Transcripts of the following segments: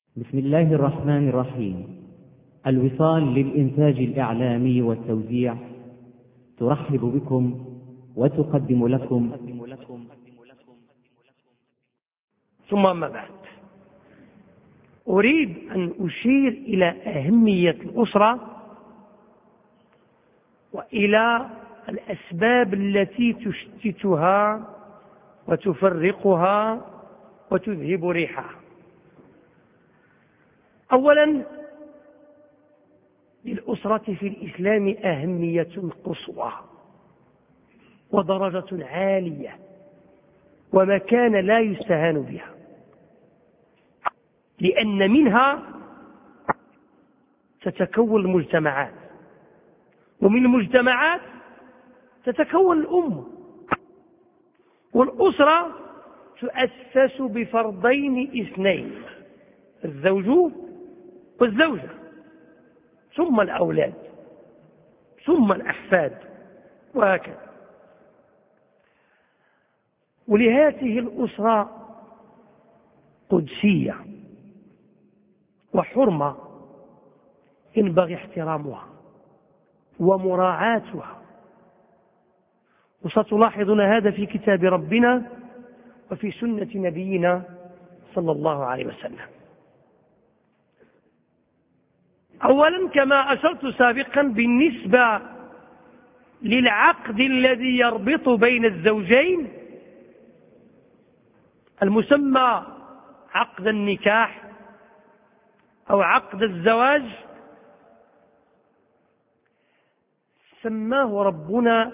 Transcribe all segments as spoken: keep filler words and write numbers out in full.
بسم الله الرحمن الرحيم. الوصال للإنتاج الإعلامي والتوزيع ترحب بكم وتقدم لكم. ثم ما بعد، أريد أن أشير إلى أهمية الأسرة وإلى الأسباب التي تشتتها وتفرقها وتذهب ريحها. أولا، للأسرة في الإسلام أهمية قصوى ودرجة عالية ومكان لا يستهان بها، لأن منها تتكون المجتمعات، ومن المجتمعات تتكون الأمة. والأسرة تؤسس بفرضين اثنين: الزوج والزوجة، ثم الأولاد، ثم الأحفاد، وهكذا. ولهذه الأسرة قدسية وحرمة ينبغي احترامها ومراعاتها، وستلاحظون هذا في كتاب ربنا وفي سنة نبينا صلى الله عليه وسلم. أولا، كما أشرت سابقا، بالنسبة للعقد الذي يربط بين الزوجين المسمى عقد النكاح أو عقد الزواج، سماه ربنا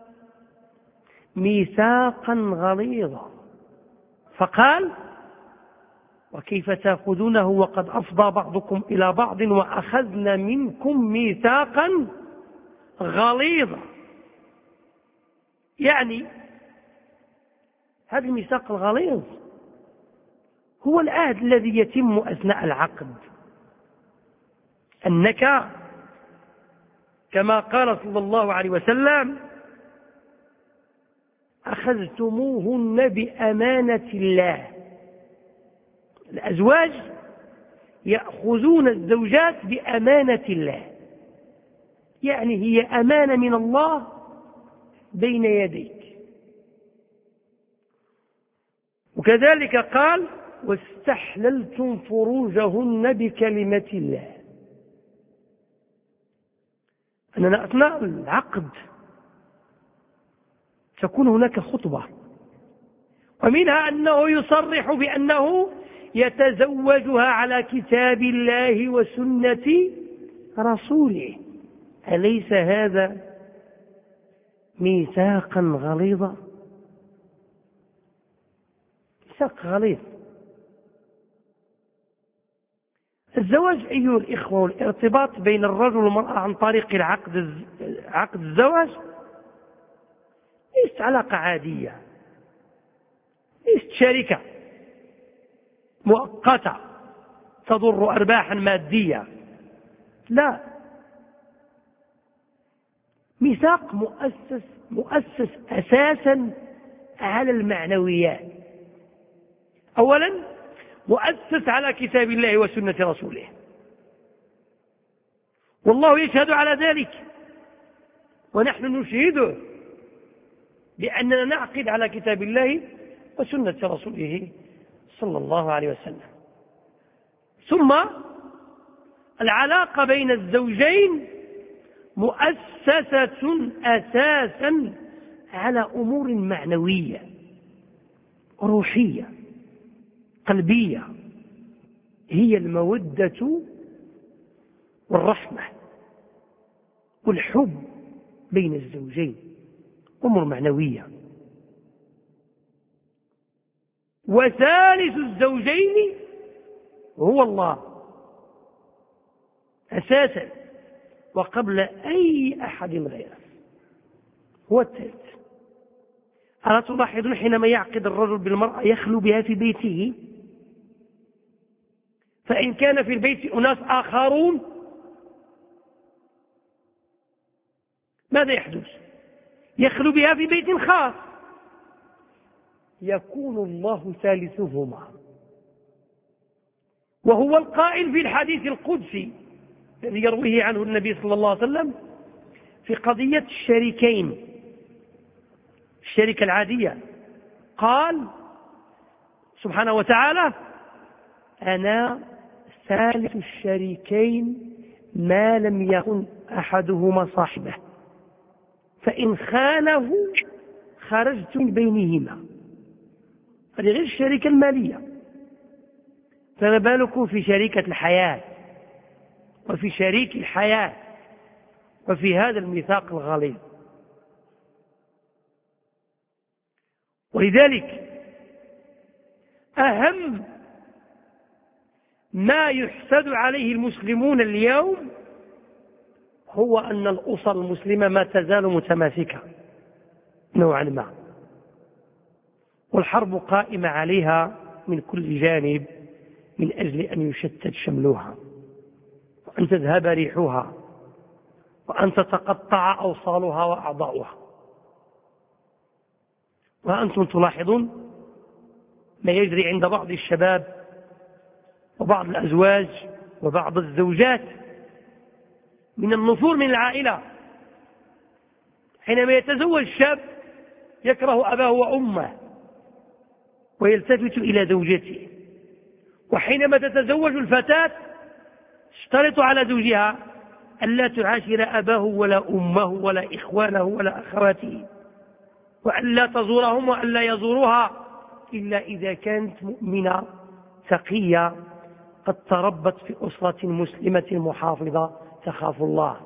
ميثاقا غليظا، فقال: وكيف تأخذونه وقد أفضى بعضكم إلى بعض وأخذن منكم ميثاقا غليظا. يعني هذا الميثاق الغليظ هو العهد الذي يتم أثناء العقد، أنك كما قال صلى الله عليه وسلم: أخذتموهن بأمانة الله. الأزواج يأخذون الزوجات بأمانة الله، يعني هي أمانة من الله بين يديك. وكذلك قال: واستحللتم فروجهن بكلمة الله. أننا أثناء العقد تكون هناك خطبة، ومنها أنه يصرح بأنه يتزوجها على كتاب الله وسنة رسوله. أليس هذا ميثاقا غليظا؟ ميثاق غليظ. الزواج أيها الإخوة والارتباط بين الرجل والمرأة عن طريق العقد عقد الزواج ليست علاقة عادية، ليست شركة مؤقتة تضر أرباحا مادية، لا، ميثاق مؤسس مؤسس أساسا على المعنويات. أولا، مؤسس على كتاب الله وسنة رسوله، والله يشهد على ذلك، ونحن نشهده بأننا نعقد على كتاب الله وسنة رسوله صلى الله عليه وسلم. ثم العلاقة بين الزوجين مؤسسة أساسا على أمور معنوية روحية قلبية، هي المودة والرحمة والحب بين الزوجين، أمور معنوية. وثالث الزوجين هو الله أساسا وقبل أي أحد غيره، هو الثالث. ألا تلاحظون حينما يعقد الرجل بالمرأة يخلو بها في بيته، فإن كان في البيت أناس آخرون ماذا يحدث؟ يخلو بها في بيت خاص، يكون الله ثالثهما. وهو القائل في الحديث القدسي الذي يرويه عنه النبي صلى الله عليه وسلم في قضية الشريكين، الشركة العادية، قال سبحانه وتعالى: أنا ثالث الشريكين ما لم يكن أحدهما صاحبه، فإن خانه خرجت من بينهما. هذه غير الشركة المالية، فما بالكم في شركة الحياة وفي شريك الحياة وفي هذا الميثاق الغليظ. ولذلك أهم ما يحسد عليه المسلمون اليوم هو أن الأسر المسلمة ما تزال متماسكة نوعا ما، والحرب قائمة عليها من كل جانب من أجل أن يشتت شملها، وأن تذهب ريحها، وأن تتقطع أوصالها وأعضاؤها. وأنتم تلاحظون ما يجري عند بعض الشباب وبعض الأزواج وبعض الزوجات من النفور من العائلة. حينما يتزوج الشاب يكره أباه وأمه ويلتفت إلى زوجته، وحينما تتزوج الفتاة تشترط على زوجها ألا تعاشر أباه ولا أمه ولا إخوانه ولا أخواته، وألا تزورهم وألا يزوروها إلا إذا كانت مؤمنة تقية قد تربت في أسرة مسلمة محافظة تخاف الله.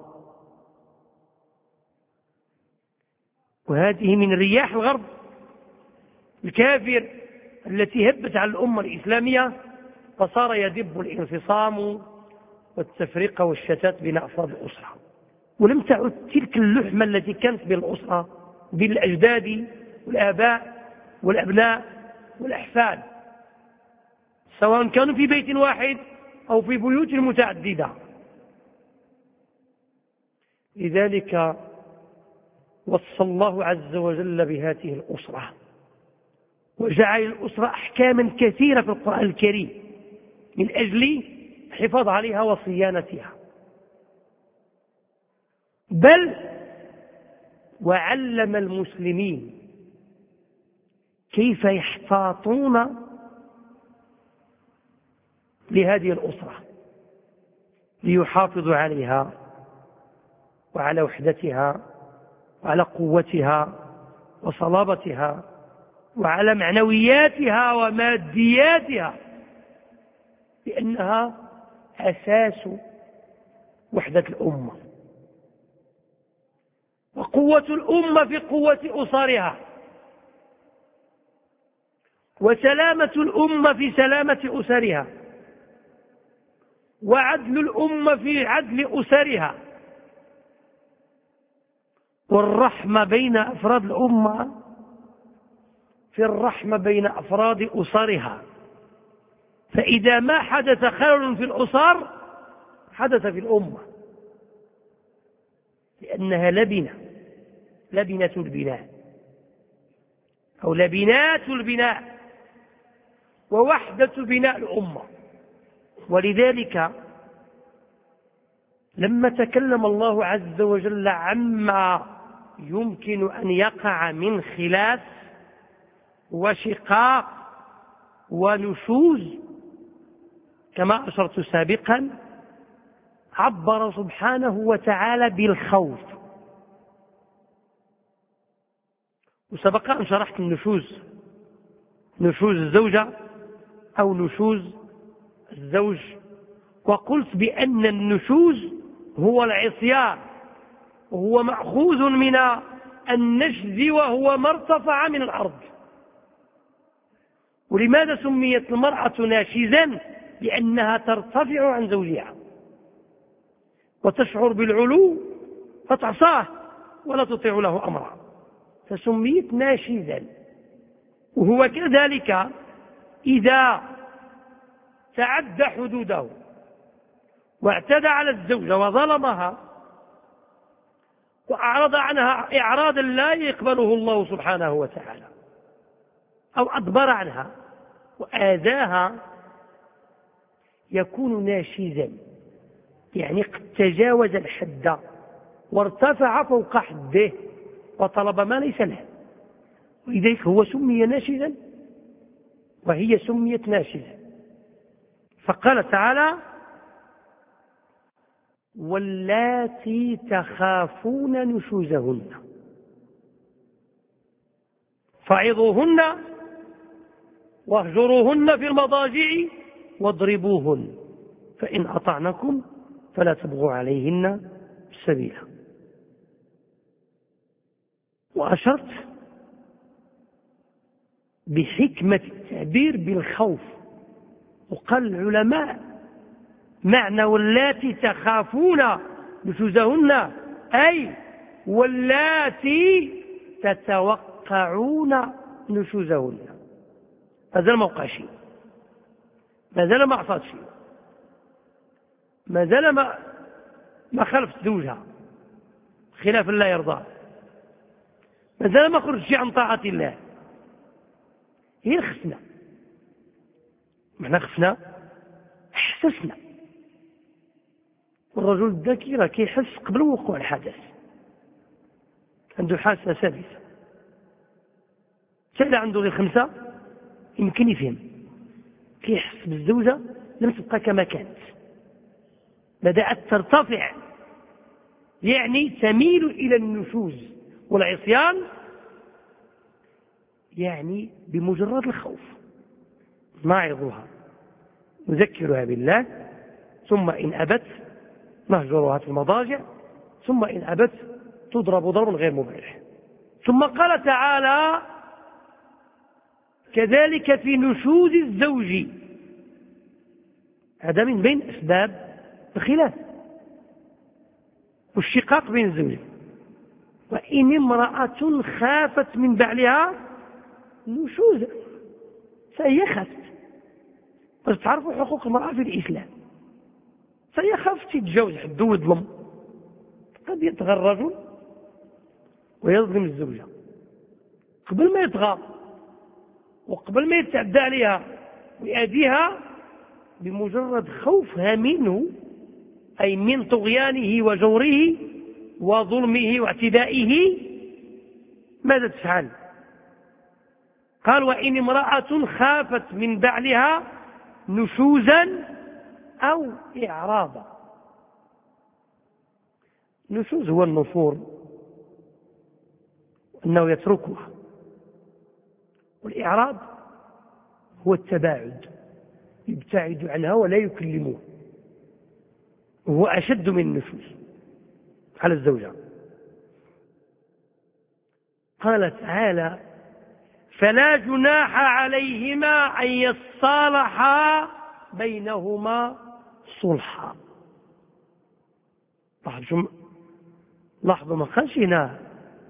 وهذه من رياح الغرب الكافر التي هبت على الأمة الإسلامية، فصار يدب الانفصام والتفرقة والشتات بين أفراد الأسرة، ولم تعد تلك اللحمة التي كانت بين الأسرة بين الأجداد والآباء والأبناء والأحفاد، سواء كانوا في بيت واحد أو في بيوت متعددة. لذلك وصى الله عز وجل بهذه الأسرة، وجعل الأسرة أحكاما كثيرة في القرآن الكريم من أجل الحفاظ عليها وصيانتها، بل وعلم المسلمين كيف يحتاطون لهذه الأسرة ليحافظوا عليها وعلى وحدتها وعلى قوتها وصلابتها وعلى معنوياتها ومادياتها، لأنها أساس وحدة الأمة. وقوة الأمة في قوة أسرها، وسلامة الأمة في سلامة أسرها، وعدل الأمة في عدل أسرها، والرحمة بين أفراد الأمة في الرحمة بين أفراد أسرها. فإذا ما حدث خلل في الأسر حدث في الأمة، لأنها لبنة لبنة البناء أو لبنات البناء ووحدة بناء الأمة. ولذلك لما تكلم الله عز وجل عما يمكن أن يقع من خلاف وشقاق ونشوز كما أشرت سابقا، عبر سبحانه وتعالى بالخوف. وسبق أن شرحت النشوز، نشوز الزوجة أو نشوز الزوج، وقلت بأن النشوز هو العصيان، وهو مأخوذ من النشز وهو ما ارتفع من الأرض. ولماذا سميت المرأة ناشزا؟ لأنها ترتفع عن زوجها وتشعر بالعلو فتعصاه ولا تطيع له أمرا، فسميت ناشزا. وهو كذلك إذا تعدى حدوده واعتدى على الزوجة وظلمها وأعرض عنها إعراضا لا يقبله الله سبحانه وتعالى، أو أدبر عنها وآذاها، يكون ناشزا، يعني قد تجاوز الحد وارتفع فوق حده وطلب ما ليس له، ولذلك هو سمي ناشزا وهي سميت ناشزة. فقال تعالى: واللاتي تخافون نشوزهن فعظوهن واهجروهن في المضاجع واضربوهن فإن أطعنكم فلا تبغوا عليهن سبيلا. وأشرت بحكمة التعبير بالخوف، وقال العلماء: معنى واللاتي تخافون نشوزهن أي واللاتي تتوقعون نشوزهن. مازال ما وقع شيء، مازال ما عصت شيء، مازال ما ما خلفت زوجها خلاف لا يرضى، مازال ما خرج شيء عن طاعة الله. هي خفنا، معنى خفنا حسسنا. والرجل الذكي راه كيحس قبل وقوع الحدث، عنده حاسة سادسة. سهل عنده غير خمسة يمكن يفهم، كيحس بالزوجة لم تبقى كما كانت، بدأت ترتفع، يعني تميل إلى النشوز والعصيان، يعني بمجرد الخوف نعظها نذكرها بالله، ثم إن أبت نهجرها في المضاجع، ثم إن أبت تضرب ضربا غير مبرح. ثم قال تعالى: كذلك في نشوز الزوج. هذا من بين أسباب الخلاف والشقاق بين الزوجين. وإن امرأة خافت من بعلها نشوزا، فهي خافت. بس تعرفوا حقوق المرأة في الإسلام، فهي خافت تتجوز حد ويظلم، قد يطغى الرجل ويظلم الزوجة قبل ما يطغى وقبل ما يتعدى عليها ويأذيها، بمجرد خوفها منه، أي من طغيانه وجوره وظلمه واعتدائه، ماذا تفعل؟ قال: وإن امرأة خافت من بعلها نشوزا أو إعراضا. نشوز هو النفور، أنه يتركها، والإعراض هو التباعد، يبتعد عنها ولا يكلمه، وهو أشد من النشوز على الزوجة. قال تعالى: فلا جناح عليهما أن يصالحا بينهما صلحا. لاحظوا ما قالش هنا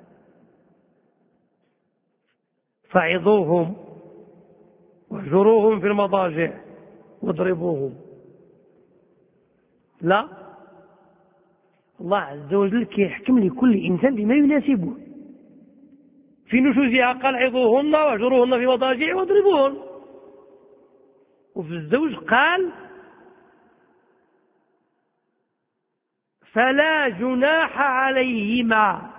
فعظوهم واهجروهم في المضاجع واضربوهم، لا، الله عز وجل كيحكم لكل إنسان بما يناسبه. في نشوزها قال: عظوهن واهجروهن في مضاجع واضربوهن. وفي الزوج قال: فلا جناح عليهما،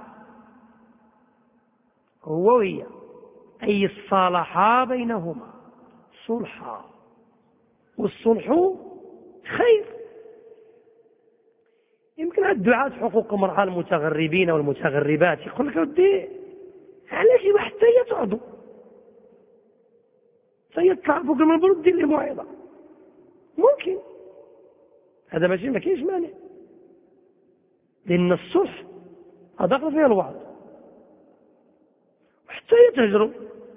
هو وهي، أي الصالحا بينهما صلحا، والصلح خير. يمكن الدعاة حقوق المرأة المتغربين والمتغربات يقول لك: ودي علاش حتى هي تعضو، سيطلع فوق المنبر ودير لي موعظة، ممكن هذا ماشي، ما كاينش مانع، لأن الصلح أدخل فيها الوعظ، وحتى هي تهجروا.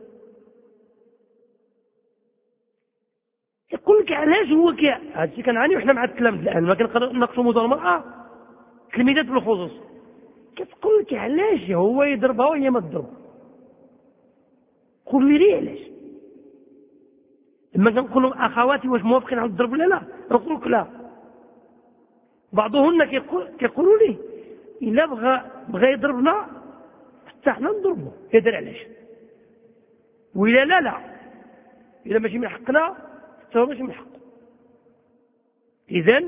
يقول لك علاش هو كي هذا الشيء كنعاني وحنا مع الكلام الآن، ما كنقدر نقصوا موضوع المرأة تلميذات بالخصوص. كتقول لك علاش هو يضربها وهي ما تضرب، قول لي ليه علاش؟ لما كنقول لهم اخواتي واش موافقين على الضرب ولا لا، نقول لك لا. بعضهن كيقول كيقولوا لي الا بغى بغى يضربنا حتى حنا نضربه، يدير علاش؟ وإلا لا لا، الا ماشي من حقنا حتى هو ماشي من حقه. إذن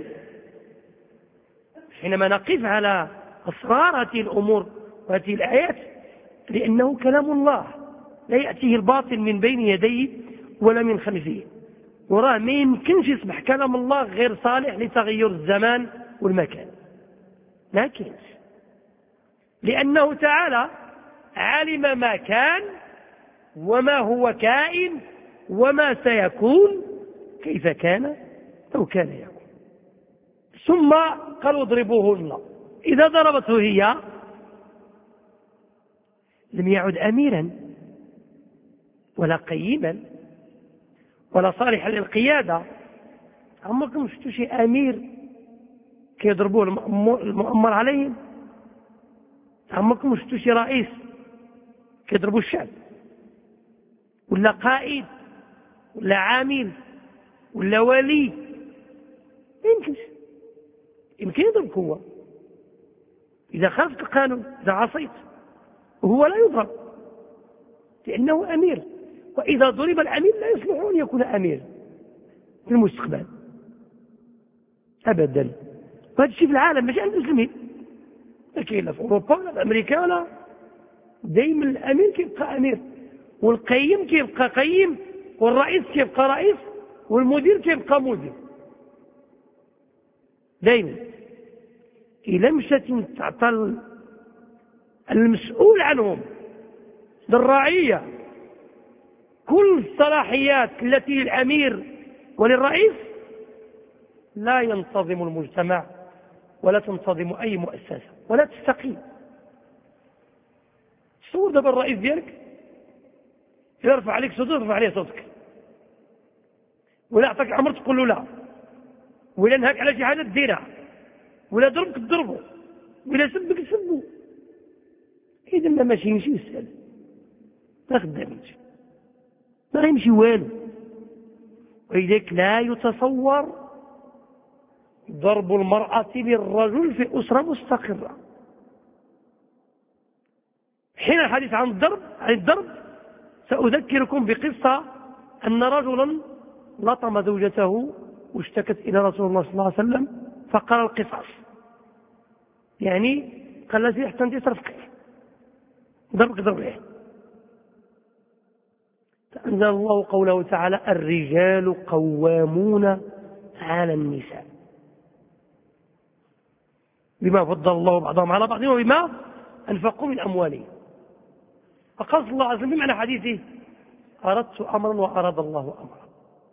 حينما نقف على أسرار هذه الأمور وهذه الآيات، لأنه كلام الله لا يأتيه الباطل من بين يديه ولا من خلفه، وراه ما يمكنش يصبح كلام الله غير صالح لتغير الزمان والمكان، ما كانش، لأنه تعالى علم ما كان وما هو كائن وما سيكون كيف كان أو كان يكون. ثم قالوا اضربوهن، إذا ضربته هي لم يعد أميرا ولا قيما ولا صالحا للقيادة. عمركم شفتوا شي أمير كيضربوه المؤمر عليهم؟ عمركم شفتوا شي رئيس كيضربوا الشعب، ولا قائد ولا عامل ولا ولي؟ ما يمكنش. يمكن يضربك هو إذا خالفت القانون، إذا عصيت، وهو لا يضرب لأنه أمير. وإذا ضرب الأمير لا يصلح أن يكون أمير في المستقبل أبدا. وهذا الشيء في العالم مش عند المسلمين، ما كاين لا في أوروبا ولا في أمريكا ولا. دائما الأمير كيبقى أمير، والقيم كيبقى قيم، والرئيس كيبقى رئيس، والمدير كيبقى مدير دائما. إذا مشات تعطى المسؤول عنهم للرعية كل الصلاحيات التي للأمير وللرئيس، لا ينتظم المجتمع ولا تنتظم أي مؤسسة ولا تستقيم. تصور دابا الرئيس ديالك يرفع عليك صوتك ترفع عليه صوتك، ولا أعطاك أمر تقول له لا، ولا نهاك على شي حاجة تديرها، ولا ضربك تضربه، ولا سبك تسبه. إذا ما ماشي يمشي يسأل، ما خدامينش، ما يمشي والو. ولذلك لا يتصور ضرب المرأة للرجل في أسرة مستقرة. حين الحديث عن الضرب عن الضرب سأذكركم بقصة أن رجلا لطم زوجته واشتكت إلى رسول الله صلى الله عليه وسلم فقال القصاص، يعني قال لها حتى أنت صرفك ضربك ضرب له. فأنزل الله قوله تعالى: الرجال قوامون على النساء بما فضل الله بعضهم على بعض وبما أنفقوا من أموالهم. فقال صلى الله عليه وسلم بمعنى حديثه: أردت أمرا وأراد الله أمرا.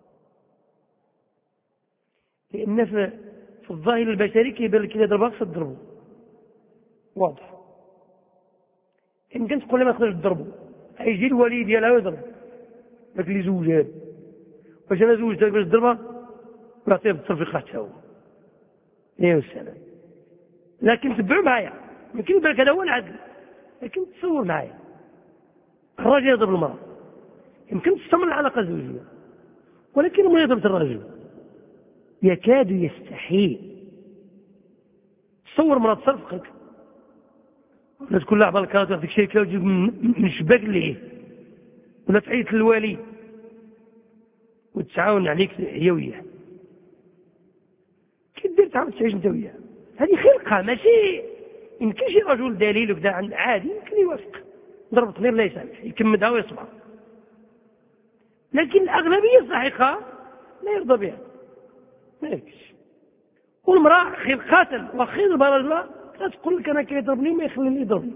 لأن في الظاهر البشري كيبان لك إذا ضربك تضربه، واضح. إن كنت تقول ما تقدرش تضربه، يجي الولي ديالها ويضرب لك اللي زوجها، واش أنا زوجتك باش تضربها ويعطيها بالترفيق حتى هو. يا السلام. لكن تبعوا معايا، يمكن يبان لك هذا هو العدل، لكن تصور معايا الراجل يضرب المرأة، يمكن تستمر العلاقة الزوجية، ولكن المرأة يضرب الرجل يكاد يستحيل. تصور مرأة تصرفقك ولا تكون لها بالكات ويعطيك شيكه وتجيب من الشباك ليه، ولا تعيط للوالي وتعاون عليك هي وياه. كي دير تعاون تعيش انت وياه؟ هذه خلقه، ماشي يمكن شي رجل دليل وكذا عادي يمكن يوافق، ضرب طمير لا يسامح، يكمدها ويصبر. لكن الأغلبية الصحيحة لا يرضى بها، ما يكش. والمرأة خلقات وخير برجلها لا تقول لك أنا كيضربني ما يخليني يضربني.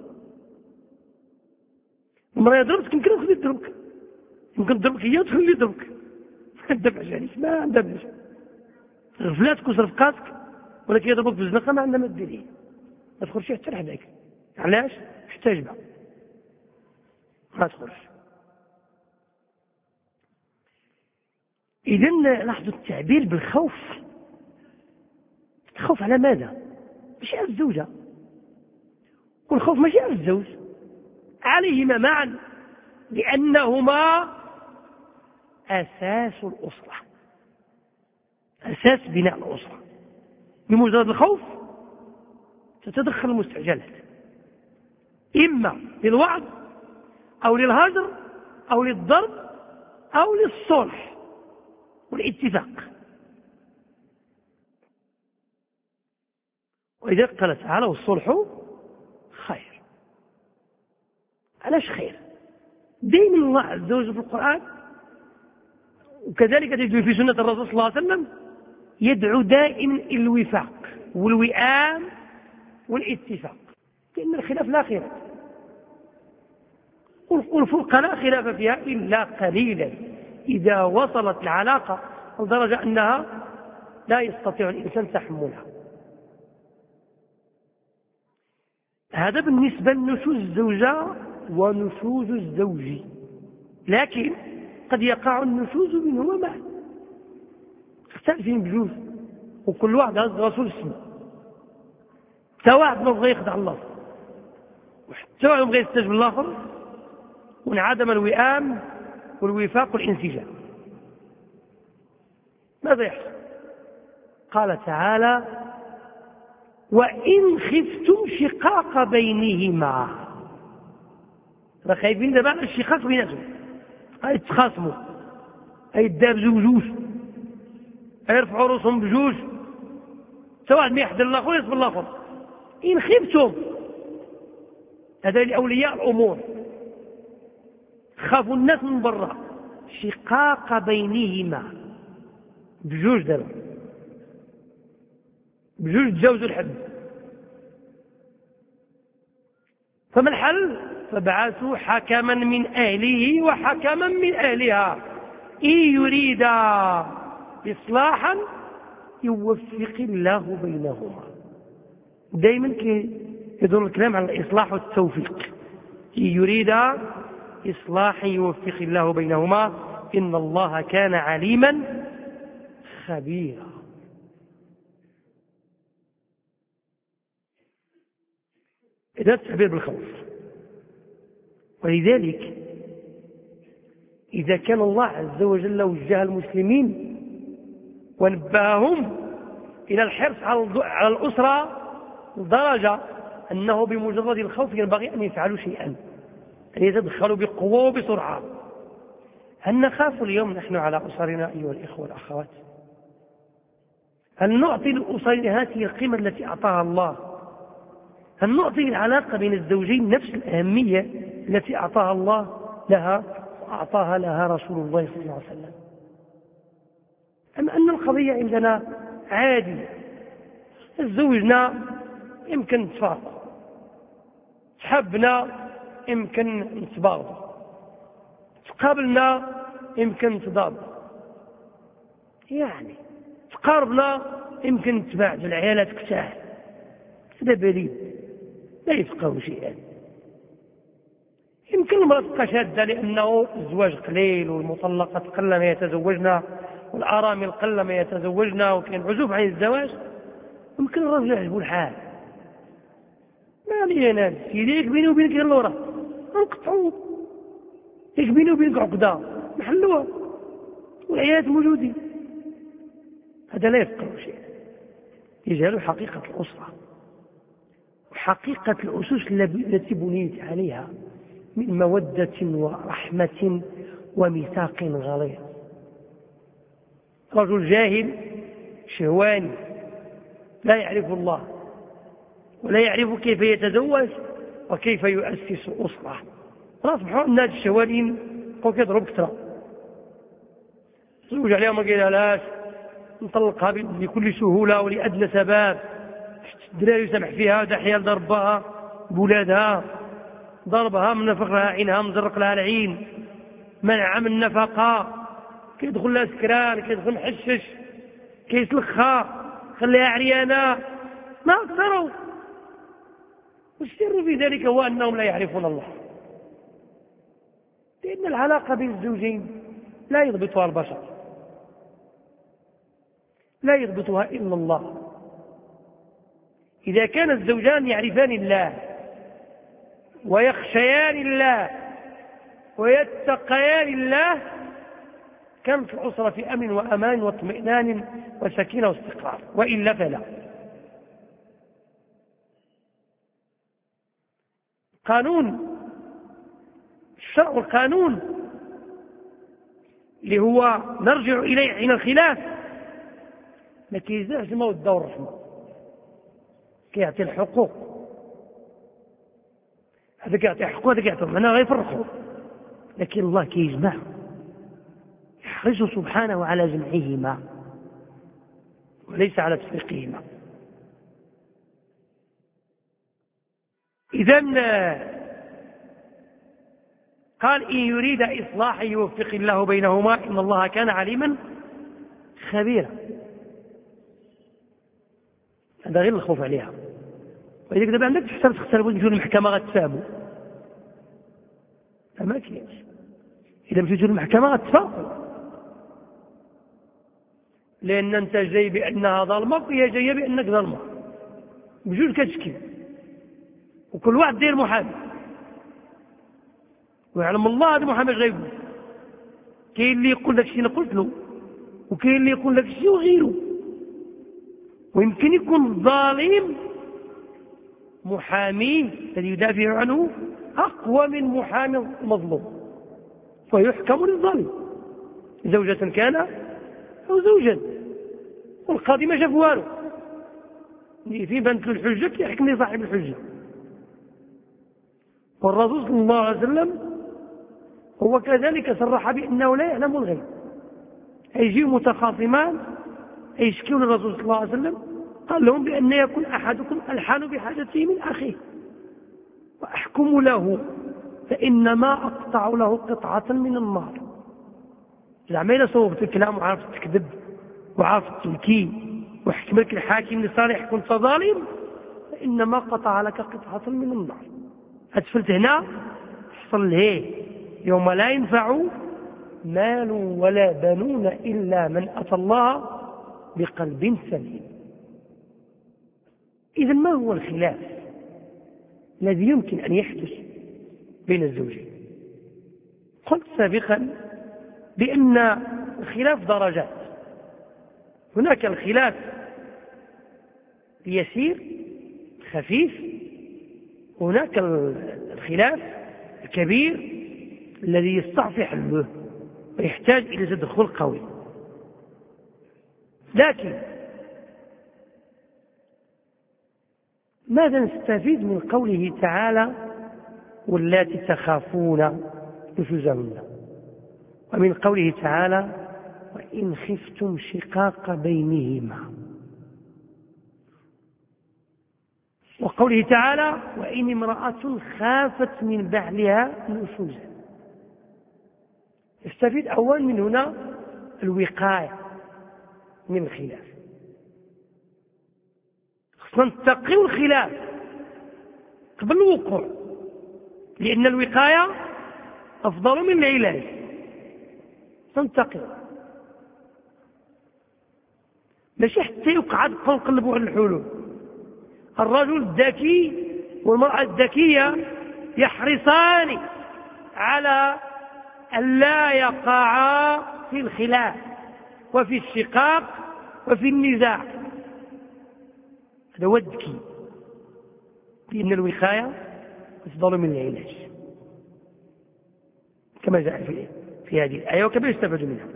المرأة يضربك يمكن يخلي يضربك، يمكن تضربك هي وتخلي يضربك، ما تدفعش عليك، ما عندها باش غفلاتك وصرفقاتك، ولكن يضربك بالزنقة ما عندها ما دير، ما تخرجش حتى لحداك. علاش؟ حتى جبع ما تخرج. إذن لاحظوا التعبير بالخوف. الخوف على ماذا؟ ماشي على الزوجة، والخوف ماشي على الزوج، عليهما معا، لأنهما أساس الأسرة، أساس بناء الأسرة. بمجرد الخوف تتدخل المستعجلات، إما للوعظ أو للهجر أو للضرب أو للصلح والاتفاق. وإذا قال تعالى والصلح خير. علاش خير؟ دين الله عز وجل في القرآن وكذلك تجد في سنة الرسول صلى الله عليه وسلم يدعو دائما إلى الوفاق والوئام والاتفاق، لأن الخلاف لا خير، والفرقة لا خلاف فيها إلا قليلا إذا وصلت العلاقة لدرجة أنها لا يستطيع الإنسان تحملها. هذا بالنسبة لنشوز الزوجة ونشوز الزوج، لكن قد يقع النشوز منهما معا مختلفين بجوز، وكل واحد هز رسول السنة، حتى واحد ما بغى يخدع الله وحتى واحد ما بغى يستجب الآخر، وانعدم الوئام والوفاق والانسجام. ماذا يحصل؟ قال تعالى وإن خفتم شقاق بينهما. خايفين دابا على الشقاق بيناتهم، أي يتخاصموا، أي يدابزوا بجوج، أي يرفعوا رؤوسهم بجوج، سواء واحد ما يحضر الآخر يصبر الآخر. إن خفتم، هذا لأولياء الأمور، خافوا الناس من برا، شقاق بينهما، بجوج دابا بجوج تجاوزوا الحد. فما الحل؟ فابعثوا حكما من أهله وحكما من أهلها إن يريدا إصلاحا يوفق الله بينهما. دائما يدور الكلام عن الإصلاح والتوفيق. إن يريدا إصلاحا يوفق الله بينهما إن الله كان عليما خبيرا. هذا التعبير بالخوف. ولذلك إذا كان الله عز وجل وجه المسلمين ونبههم إلى الحرص على الأسرة لدرجة أنه بمجرد الخوف ينبغي أن يفعلوا شيئا، أن يتدخلوا بقوة وبسرعة. هل نخاف اليوم نحن على أسرنا أيها الإخوة والأخوات؟ هل نعطي لأسرنا هذه القيمة التي أعطاها الله؟ هل نعطي العلاقة بين الزوجين نفس الأهمية التي أعطاها الله لها وأعطاها لها رسول الله صلى الله عليه وسلم؟ أم أن القضية عندنا عادية، تزوجنا يمكن نتفارق، تحبنا يمكن نتباغض، تقابلنا يمكن نتضاد، يعني تقاربنا يمكن نتباعد، العيالات كتاح، هذا بريد لا يفقه شيئا. يمكن المرأة تبقى شاذة لأنه الزواج قليل والمطلقات قل ما يتزوجنا والأرامل قل ما يتزوجنا وكان عزوف عن الزواج. يمكن الرجل يعجبه الحال، ما لي أنا سيدي يك بيني وبينك غير الورا نقطعوه، يك بيني وبينك عقدة نحلوها والعيالات موجودين. هذا لا يفقه شيئا، يجهل حقيقة الأسرة وحقيقة الأسس التي بنيت عليها من مودة ورحمة وميثاق غليظ. رجل جاهل شهواني لا يعرف الله ولا يعرف كيف يتزوج وكيف يؤسس أسرة. أصبحوا الناس الشهوانيين قوك يضرب كثرة، تزوج عليها ما قيل لاش، نطلقها بكل سهولة ولأدنى سباب، الدراري يسمح فيها دحيال ضربها بولادها، ضربها منفخ لها عينها مزرق لها العين، منع من النفقة، كيدخل لها سكران، كيدخل محشش، كيسلخها، خليها عريانة، ما أكثروا. والسر في ذلك هو أنهم لا يعرفون الله، لأن العلاقة بين الزوجين لا يضبطها البشر، لا يضبطها إلا الله. إذا كان الزوجان يعرفان الله ويخشيان الله ويتقيان الله كانت الأسرة في أمن وأمان واطمئنان وسكينة واستقرار، وإلا فلا. قانون الشرع والقانون اللي هو نرجع إليه حين الخلاف ما كيزالش المودة والرحمة، كيعطي الحقوق، هذا كيعطي حقوق هذا كيعطي، معناها غيفرقوا، لكن الله كيجمع، يحرص سبحانه على جمعهما وليس على تفريقهما. إذن قال إن يريد إصلاحا يوفق الله بينهما إن الله كان عليما خبيرا. هذا غير الخوف عليها. وإذا دابا عندك تحسب تختلفوا تمشيو للمحكمة غتفاهموا، ما كاينش. إذا مشيتوا للمحكمة غتفاقوا، لأن أنت جاي بأنها ظلمة وهي جاية بأنك ظلمة، بجوج كتشكي، وكل واحد داير محامي، ويعلم الله هذا المحامي اش غايقول. كاين اللي يقول لك شي اللي قلت له، وكاين اللي يقول لك شي وغيره. ويمكن يكون الظالم محامي الذي يدافع عنه أقوى من محامي المظلوم، فيحكم للظالم زوجة كان أو زوجا، والقاضي ما شاف والو، في بنت له الحجة كيحكم لصاحب الحجة. والرسول صلى الله عليه وسلم هو كذلك صرح بأنه لا يعلم الغيب. يجيء متخاصمان يشكون الرسول صلى الله عليه وسلم، قال لهم بأن يكون أحدكم ألحن بحاجته من أخيه وأحكم له فإنما أقطع له قطعة من النار. زعما إلا صوبت الكلام وعرفت تكذب وعرفت تبكي وحكم لك الحاكم لصالح كنت ظالم، فإنما قطع لك قطعة من النار. أسفلت هنا حصل له يوم لا ينفع مال ولا بنون إلا من أتى الله بقلب سليم. إذا ما هو الخلاف الذي يمكن أن يحدث بين الزوجين؟ قلت سابقا بأن الخلاف درجات. هناك الخلاف اليسير خفيف، هناك الخلاف الكبير الذي يستعصي حله ويحتاج إلى تدخل قوي. لكن ماذا نستفيد من قوله تعالى واللاتي تخافون نشوزهن، ومن قوله تعالى وإن خفتم شقاق بينهما، وقوله تعالى وإن امرأة خافت من بعلها نشوزا؟ يستفيد أولا من هنا الوقاية من الخلاف. خصنا نتقي الخلاف قبل الوقوع، لأن الوقاية أفضل من العلاج. ننتقي ماشي حتى يقعد نقلبوا على الحلول. الرجل الذكي والمرأة الذكية يحرصان على أن لا يقعا في الخلاف وفي الشقاق وفي النزاع. هذا هو الذكي، لأن الوقاية أفضل من العلاج كما جاء في في هذه الآية وكما يستفاد منها.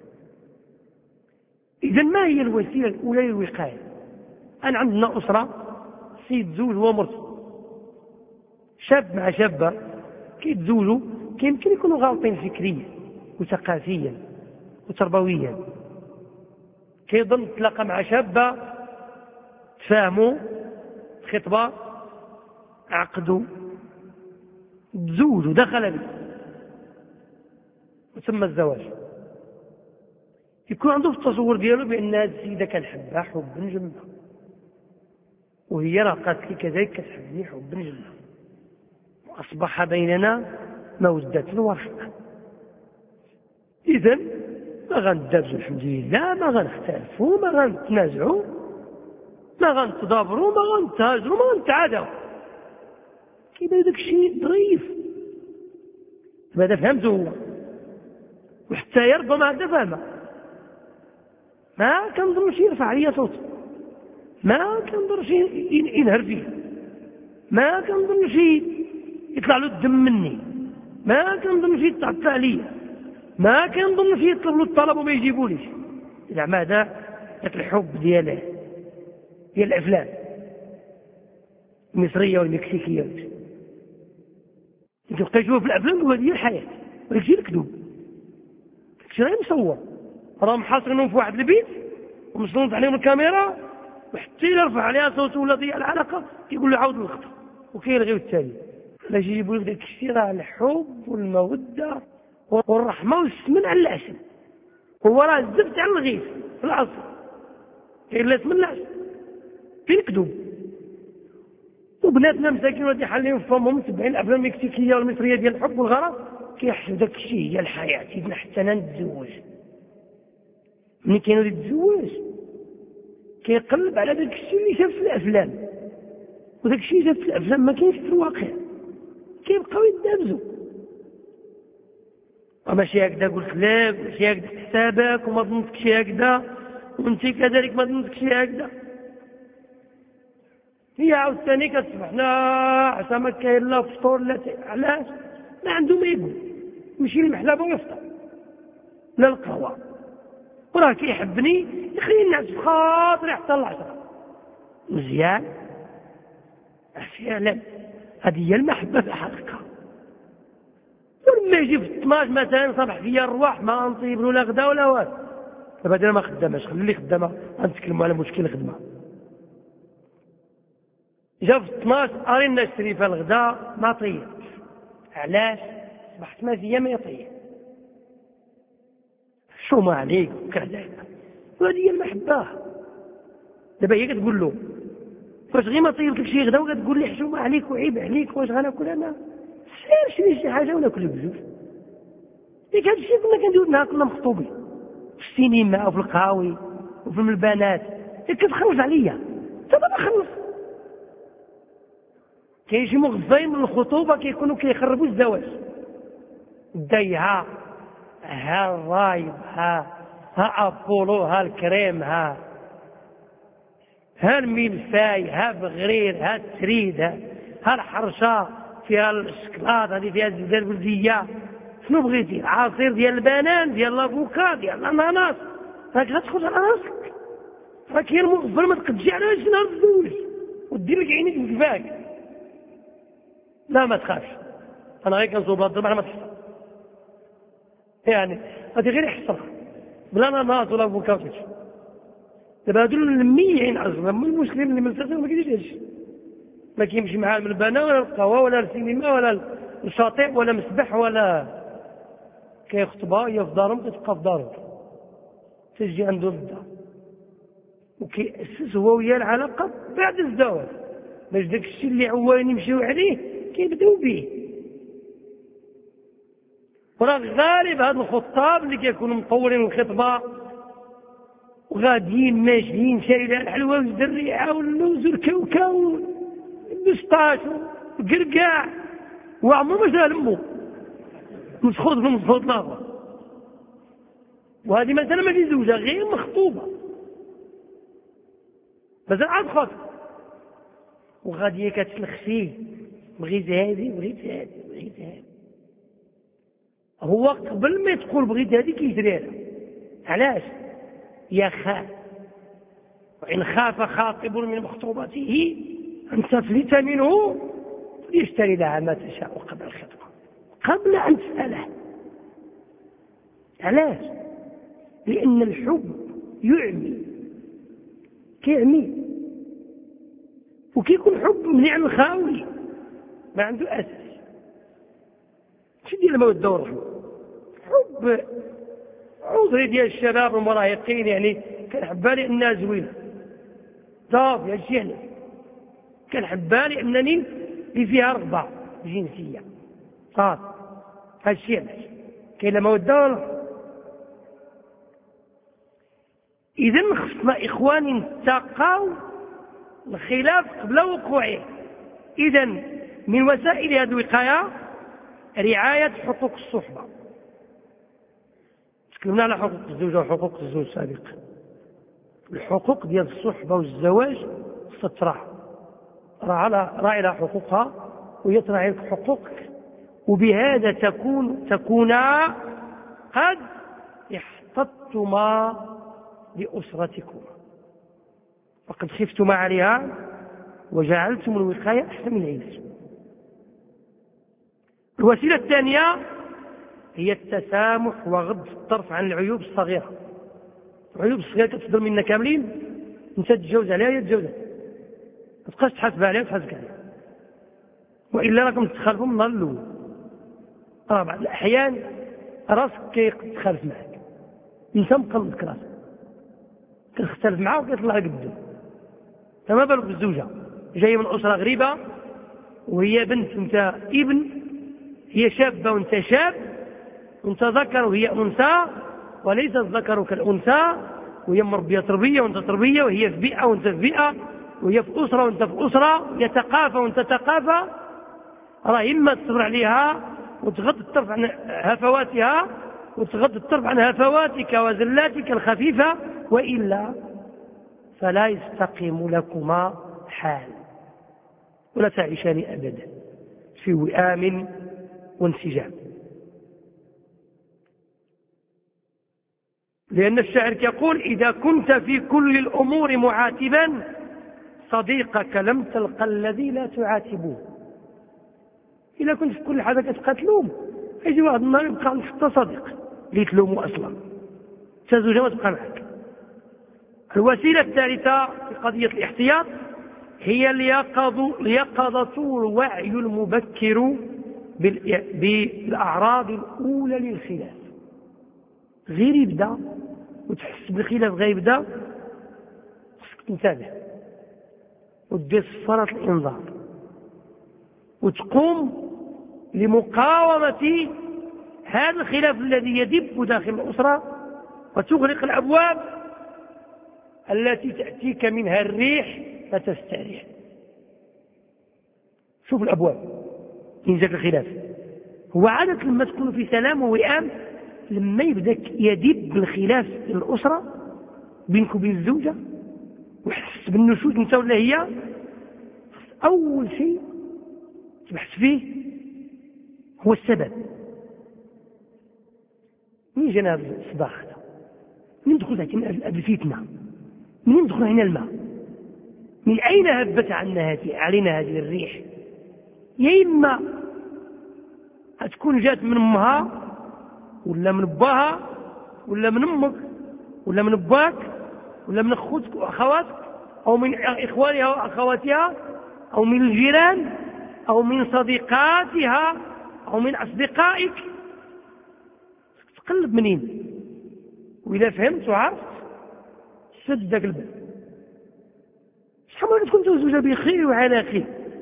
إذن ما هي الوسيلة الأولى للوقاية؟ أنا عندنا أسرة سيد زوج ومرته، شاب مع شابة كيتزوجوا، يمكن يكونوا غالطين فكريا وثقافيا وتربويا. كيظن تلاقى مع شابة تفاهموا خطبة عقدوا تزوجوا دخل به وتم الزواج، يكون عنده في التصور ديالو بأن هذه السيدة كنحبها حبا جما، وهي راه قالت لي كذلك كتحبني حبا جما، وأصبح بيننا مودة ورحمة. إذن ما غندابزوا الحمد لله، ما غنختلفوا، ما غنتنازعوا، ما غنتضابروا، ما غنتهاجروا، ما غنتعادوا. كيبان داك الشيء ظريف. هذا فهمته هو، وحتى يرضى ما هذا فهمه. ما كنظنش يرفع عليا صوته، ما كنظنش ينهر فيه، ما كنظنش يطلع له الدم مني، ما كنظنش يتعطى عليا، ما كنظنش يطلب له الطلب وما يجيبوليش. زعما هذا ذاك الحب دياله ديال الافلام. المصرية والمكسيكية. انت تبقى تشوف في الافلام هذه الحياة، ولكن شي الكذوب، شي غير مصور، راهم حاصرينهم في واحد البيت ومسلوط عليهم الكاميرا، وحتى الا رفع عليها صوته ولا ضيع العلاقة كيقول له عاود الخطأ وكيلغيو التالي. علاش يجيبوا لك داك الشيء؟ راه الحب والمودة والرحمة والسمن على العسل، هو راه الزفت على الغيث في العصر، كاين لا سمن العسل، فين الكذوب؟ وبناتنا مساكين ودي حالين فمهم متبعين الافلام المكسيكيه والمصريه ديال الحب والغرام، كيحسب داك الشيء هي الحياه. سيدنا حتى انا نتزوج، ملي كاينو اللي يتزوج كيقلب على داك الشيء اللي شاف في الافلام، وداك الشيء اللي شاف في الافلام ما كاينش في الواقع، كيبقاو يتدابزوا. وماشي هكذا قلت لك، ماشي هكذا حسابك، وما ظنتكش هكذا، وانت كذلك ما ظنتكش هكذا. هي عاوتاني كتصبح لا عسى ما كاين لا فطور لا علاش ما عنده ما يقول، يمشي للمحلبه ويفطر لا القهوه، وراه كيحبني يخليني نعس بخاطري حتى العشره. مزيان فعلا، هذه هي المحبه في الحقيقه. ولما يجي في اثناش مثلا صبح فيا الرواح ما نطيب ولا غدا ولا والو، دابا انا ما خداماش، خلي لي خدامه غنتكلموا على مشكل الخدمه. جا في اثناش ارينا نشري فيها الغداء ما طيب، علاش؟ صبحت ما فيا ما يطيب، شو ما عليك وكذا. وهذه هي المحبه. دابا هي كتقول له واش غير ما طيب لك شي غدا وكتقول لي حشومه عليك وعيب عليك، واش غناكل انا؟ سير شري شي حاجه وناكل بجوج. ديك هذا الشيء كنا كنديرو نهار كنا مخطوبين في السينما وفي القهاوي وفي البنات، كتخلص عليا حتى ما خلص. كاين شي مغفين من الخطوبه كيكونوا كيخربوا الزواج، الديها ها الرايب ها ها ابولو ها الكريم ها ها الملفاي ها بغرير ها التريد ها, ها الحرشه فيها الشكلاط هذه فيها الزبده البلديه. شنو بغيتي؟ عصير ديال البنان ديال لافوكا ديال الاناناس، راك غتخرج على راسك، راك هي المغفر ما تقدش على شي نهار تزوج ودير لك عينيك في كفاك. لا ما تخافش، انا غير كنصوب الضرب على ما تحصل، يعني هذه غير يحصل بلا اناناس ولا افوكا. دابا هادو الميين عزله من المسلم اللي ملتزم ما كيديرش هادشي، ما كيمشي معاه من البنا ولا القهوه ولا السينما ولا الشاطئ ولا مسبح ولا كيخطبها هي في دارهم كتبقى في دارهم تجي عنده الدار، وكيأسس هو وياه العلاقه بعد الزواج باش داك الشيء اللي عوالين يمشيو عليه كيبداو به. وراه غالب هاد الخطاب اللي كيكونوا مطولين الخطبه وغاديين ماشيين شايلين الحلوى والزريعه واللوز والكاوكاو والبسطاش والقرقاع وعمرو ما شال امه مسخوط في مسخوط الاخر، وهذه مثلا ماشي زوجه غير مخطوبه مازال عاد خاطر، وغاديه كتسلخ فيه بغيت هذه بغيت هذه بغيت هذه. هو قبل ما تقول بغيت هذه كيشريها، علاش؟ يخاف، وإن خاف خاطب من مخطوبته أن تفلت منه فليشتري لها ما تشاء قبل الخطبة قبل أن تسأله. علاش؟ لأن الحب يعمي، كيعمي، وكيكون حب من على الخاوي ما عنده أساس. شو ديال المودة والرحمة؟ حب عذري ديال الشباب المراهقين، يعني كنحبها لأنها زوينة صافي هادشي، يعني كنحبها لأنني اللي فيها رغبة جنسية صافي هادشي، يعني كاين لا مودة ولا. إذن خصنا إخواني نتقاو الخلاف قبل وقوعه. إذن من وسائل هذه الوقاية رعاية حقوق الصحبة. تكلمنا على حقوق الزوج وحقوق الزوج سابقا. الحقوق ديال الصحبة والزواج ستراعى، راعي لها حقوقها وهي تراعي لك حقوقك، وبهذا تكون تكونا قد احتطتما لأسرتكما وقد خفتما عليها وجعلتم الوقاية أحسن من العلاج. الوسيلة الثانية هي التسامح وغض الطرف عن العيوب الصغيرة. العيوب الصغيرة تصدر منا كاملين، انت تتجوز عليها هي تتجوز عليها، ما تبقاش تحاسب عليها وتحاسبك عليها، وإلا راكم تتخالفوا من النهار الأول. راه بعض الأحيان راسك كيتخالف معك، انت مقلدك راسك كتختلف معاه وكيطلع قدام. فما بالك بالزوجة جاية من أسرة غريبة وهي بنت وانت ابن، هي شابة وانت شاب، وانت ذكر وهي أنثى وليس الذكر كالأنثى، وهي مربية تربية وانت تربية، وهي في بيئة وانت في بيئة، وهي في أسرة وانت في أسرة، هي ثقافة وانت ثقافة. راه إما تصبر عليها وتغض الطرف عن هفواتها وتغض الطرف عن هفواتك وزلاتك الخفيفة، وإلا فلا يستقيم لكما حال ولا تعيشان أبدا في وئام وانسجام. لأن الشاعر يقول: إذا كنت في كل الأمور معاتبا صديقك لم تلق الذي لا تعاتبه. إذا كنت في كل حاجة كتبقى تلوم، يجي واحد النهار يبقى عندك حتى صديق اللي تلومه أصلا، تزوجها ما تبقى معك. الوسيلة الثالثة في قضية الاحتياط هي اليقظة والوعي المبكر بالأعراض الأولى للخلاف. غير يبدا وتحس بالخلاف غير يبدا، خصك تنتبه ودير صفارة الإنذار وتقوم لمقاومة هذا الخلاف الذي يدب داخل الأسرة، وتغلق الأبواب التي تأتيك منها الريح فتستريح. شوف الأبواب من ذاك الخلاف، هو عادة لما تكون في سلام ووئام، لما يبدأ يدب الخلاف في الأسرة بينك وبين الزوجة ويحس بالنشوز انت ولا هي، أول شيء تبحث فيه هو السبب. من جانا هذا الصداع هذا؟ من دخل الفتنة؟ من دخل هنا الماء؟ من أين هبت عنا هذه علينا هذه الريح؟ يا إما هتكون جات من أمها ولا من أباها ولا من أمك ولا من أباك ولا من أخوتك وأخواتك أو من إخوانها وأخواتها أو من الجيران أو من صديقاتها أو من أصدقائك. تقلب منين، وإذا فهمت وعرفت سد ذاك الباب. شحال مرة تكون زوجة بخير وعلى خير،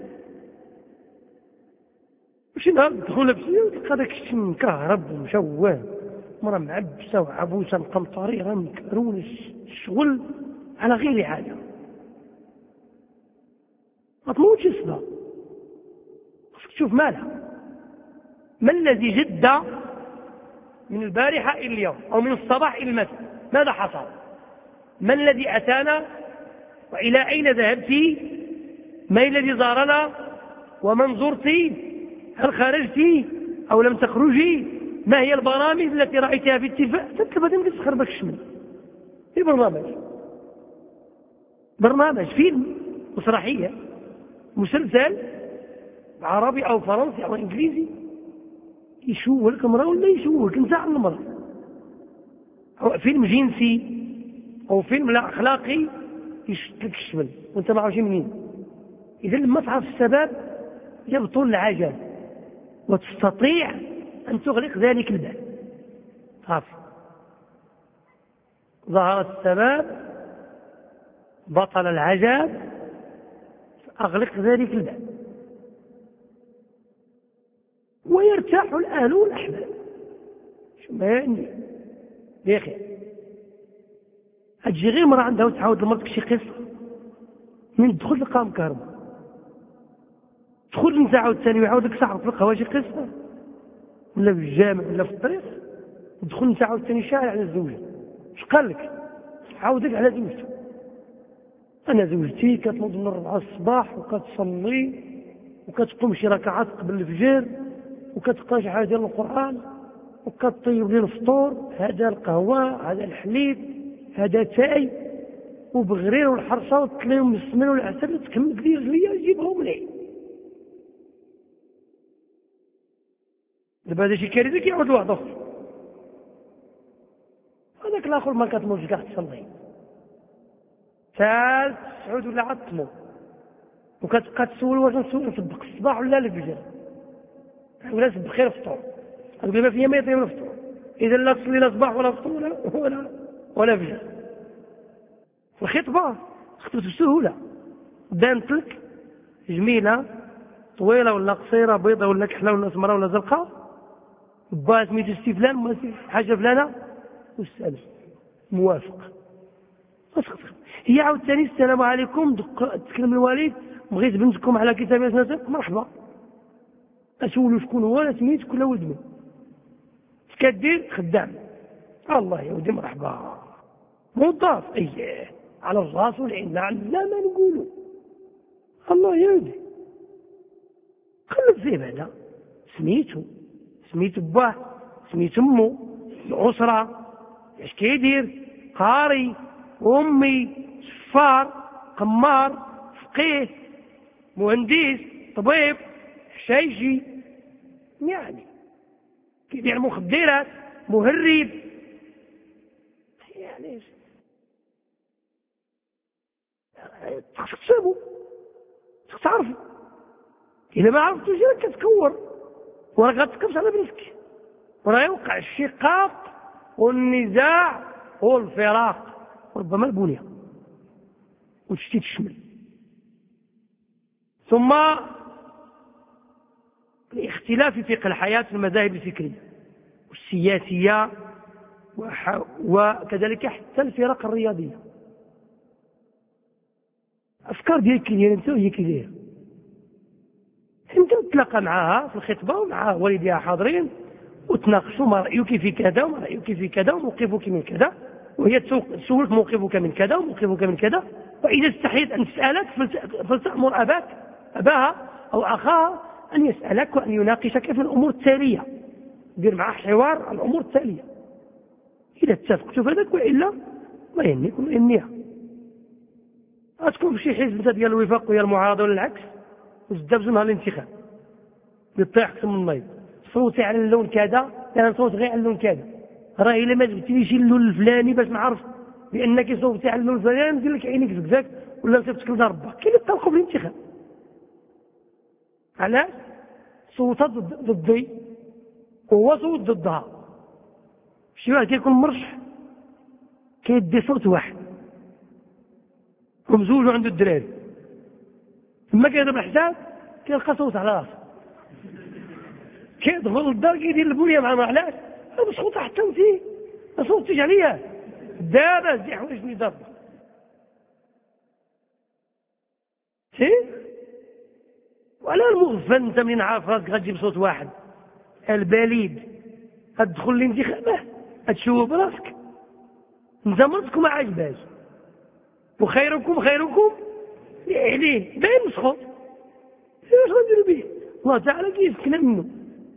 ماشي نهار تدخل بسيء وتلقى داك الشيء مكهرب ومشوه، مرة معبسة وعبوسة مقمطريرة مكرونة، الشغل على غير حاجة. ما تموتش الصداع، خصك تشوف مالها، ما الذي جد من البارحة إلى اليوم أو من الصباح إلى المساء؟ ماذا حصل؟ ما الذي أتانا وإلى أين ذهبت؟ ما الذي زارنا ومن زرت؟ هل خرجت أو لم تخرجي؟ ما هي البرامج التي رأيتها في التلفاز؟ تتلفى تنقص خربك الشمل في برنامج برنامج فيلم، مسرحية، مسلسل عربي أو فرنسي أو إنجليزي، يشوه لك امرأة ولا يشوه لك انت عن المرأة، أو فيلم جنسي أو فيلم لا أخلاقي يشتلك الشمل وانت ما عارفش منين. إذا لما تعرف السبب يبطل العجل وتستطيع أن تغلق ذلك الباب. عارف ظهر السبب بطل العجل، أغلق ذلك الباب ويرتاح الأهل والأحباب. شو ما عندي يا أخي، أجي غير مرة عندها وتعاود لمرتك شي قصة، من تدخل لقام كهرباء تدخل انت عاود ثاني ويعاود لك صاحبك في القهوة شي قصة، ولا في الجامع ولا في الطريق، تدخل انت عاود ثاني شارع على الزوجة. اش قال لك؟ عاودك على زوجته. أنا زوجتي كتنوض من الربعة الصباح وكتصلي وكتقوم شي ركعات قبل الفجر وكتقرا شي حاجة ديال القرآن وكطيب لي الفطور، هذا القهوة، هذا الحليب، هذا تاي، وبغرير والحرصة وتلاقيهم من السمن والعسل تكمل كثير رجلية يجيبهم ليه. دابا هذا شي كارثة كيعود لواحد اخر. هذاك الاخر ما كتموش كاع تصلي ثالث تعود ولا عاد تموت وكتبقى تسول واش نسول نصدق الصباح ولا الفجر ولا نسبح خير الفطور. تقول ما فيا ما يطيب الفطور، اذا لا تصلي لا صباح ولا فطور ولا ولا ولا فجر. في الخطبه خطبت بسهوله بانت لك جميله طويله ولا قصيره بيضه ولا كحله ولا سمراء ولا زرقاء با سميتو سي فلان حاجه فلانه وسأل موافق. هي عاود ثاني السلام عليكم تكلم الوالد بغيت بنتكم على كتاب ناسك مرحبا اسولوا شكون هو لا سميت كل ولد من كدير خدام الله يا ودي مرحبا موظف اييه على الراس والعين لا ما نقولوا الله يا ودي خلف زي بعدا سميتو سميتو باه سميتو امو الاسره اش كيدير قاري امي سفار قمار فقيه مهندس طبيب حشايشي يعني كيبيع مخدرات مهرب يعني تحسبوا تعرفوا اذا ما عرفتوش راك كتكور وراك غتكبس على بنتك وراه يوقع الشقاق والنزاع والفراق وربما البنيه وتشتيت الشمل. ثم الاختلاف في فقه الحياة في المذاهب الفكرية والسياسية وكذلك حتى الفرق الرياضية. أفكار ديالك كي دايره انت وهي كي دايره انت تتلاقى معها في الخطبة ومع والديها حاضرين وتناقشوا ما رأيك في كذا وما رأيك في كذا وموقفك من كذا وهي تسولك موقفك من كذا وموقفك من كذا. وإذا استحيت أن تسألك فلتأمر أباك أباها أو أخاها أن يسألك وأن يناقشك في الأمور التالية. دير معه حوار عن الأمور التالية إذا اتفقتوا فذلك وإلا ما يهنيك وما يهنيها. أتكون في شي حزب ديال الوفاق ويا المعارضة ولا العكس وتدابزوا نهار الانتخاب يطيح قسم من النايض صوتي على اللون كذا انا صوت غير على اللون كذا راه الا ما جبتليش اللون الفلاني باش نعرف بانك صوتي على اللون الفلاني ندير لك عينيك زكزاك ولا نسيبك لدار ربك. كاين اللي طلقوا في الانتخاب علاش صوت ضدي وهو صوت ضدها. شي واحد كيكون مرشح كيدي صوت واحد ومزوج عنده الدراري لما كيضرب الحساب كيلقى صوت على راسه كيدخل للدار كيدير البوليه مع علاش هذا صوت حتى انت ما صوتيش عليا دابا زي حوايج اللي ضرب سي ولا المغفل انت منين عارف راسك غتجيب صوت واحد البليد غتدخل الانتخابات غتشوف براسك انت مرتك ما عاجباش وخيركم خيركم عليه باين مسخوط واش غنديروا به الله تعالى كيسكن منه.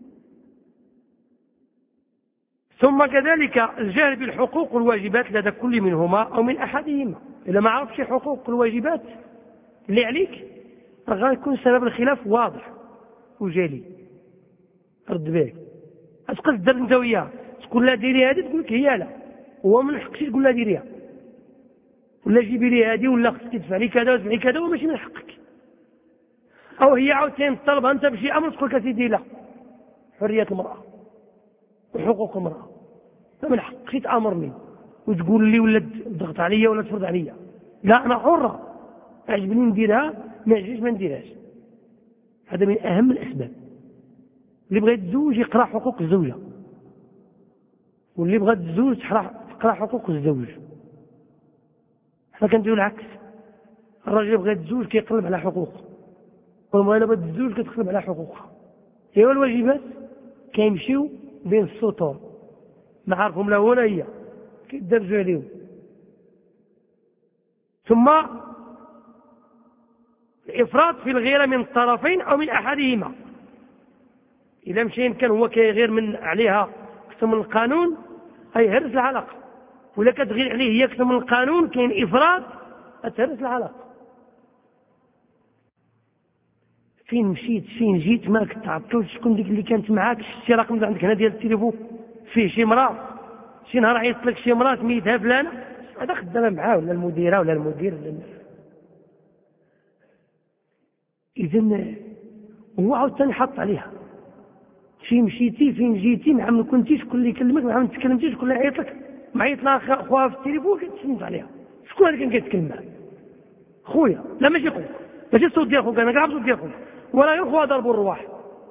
ثم كذلك الجهل بالحقوق والواجبات لدى كل منهما أو من أحدهما. إذا ما عرفتش حقوق والواجبات اللي عليك غيكون سبب الخلاف واضح وجلي. رد بالك أتبقى تدير أنت وياه تقول لا ديري هذه تقول لك هي لا هو من حقك تقول لا ديريها ولا جيبي لي هذه ولا خصك تدفعي كذا وتدفعي كذا وماشي من حقك. أو هي عاوتاني طلبها أنت بشي أمر تقول لك سيدي لا حرية المرأة وحقوق المرأة فمن حقك تأمرني وتقول لي ولا تضغط عليا ولا تفرض عليا لا أنا حرة عجبني نديرها ما عجبنيش ما نديرهاش. هذا من أهم الأسباب. اللي بغى يتزوج يقرأ حقوق الزوجة واللي بغى تزوج تقرأ حقوق الزوج. احنا كنديروا العكس الراجل بغى يتزوج كيقلب على حقوقه والمرأة اللي بغات تزوج كتقلب على حقوقها. هي الواجبات كيمشيو بين السطور ما عارفهم لا هو ولا هي كيدرجوا عليهم. ثم الإفراط في الغيرة من الطرفين أو من أحدهما. إذا مشي كان هو كيغير من عليها أكثر من القانون هيهرس العلاقة ولا كتغير عليه هي أكثر من القانون كاين إفراط أتهرس العلاقة. فين مشيت فين جيت ما كتعطلت، شكون ديك اللي كانت معاك، شتي رقم عندك هنا ديال التليفون فيه شي مرأة، شي نهار عيطت لك شي مرأة سميتها فلانة، هذا خدامة معاه ولا المديرة ولا المدير ولا إذن هو عاوتاني حط عليها. فين مشيتي فين جيتي، ما عم كنتيش، شكون اللي يكلمك، ما عم تكلمتيش، شكون اللي عيط لك، معيط لها خوها في التليفون كتسمت عليها، شكون اللي كان كيتكلم معاه؟ خويا، لا ماشي خوك، ماشي الصوت ديال خوك، انا كنعرف الصوت ديال خوك، ولا غير خوها ضربوا الرواح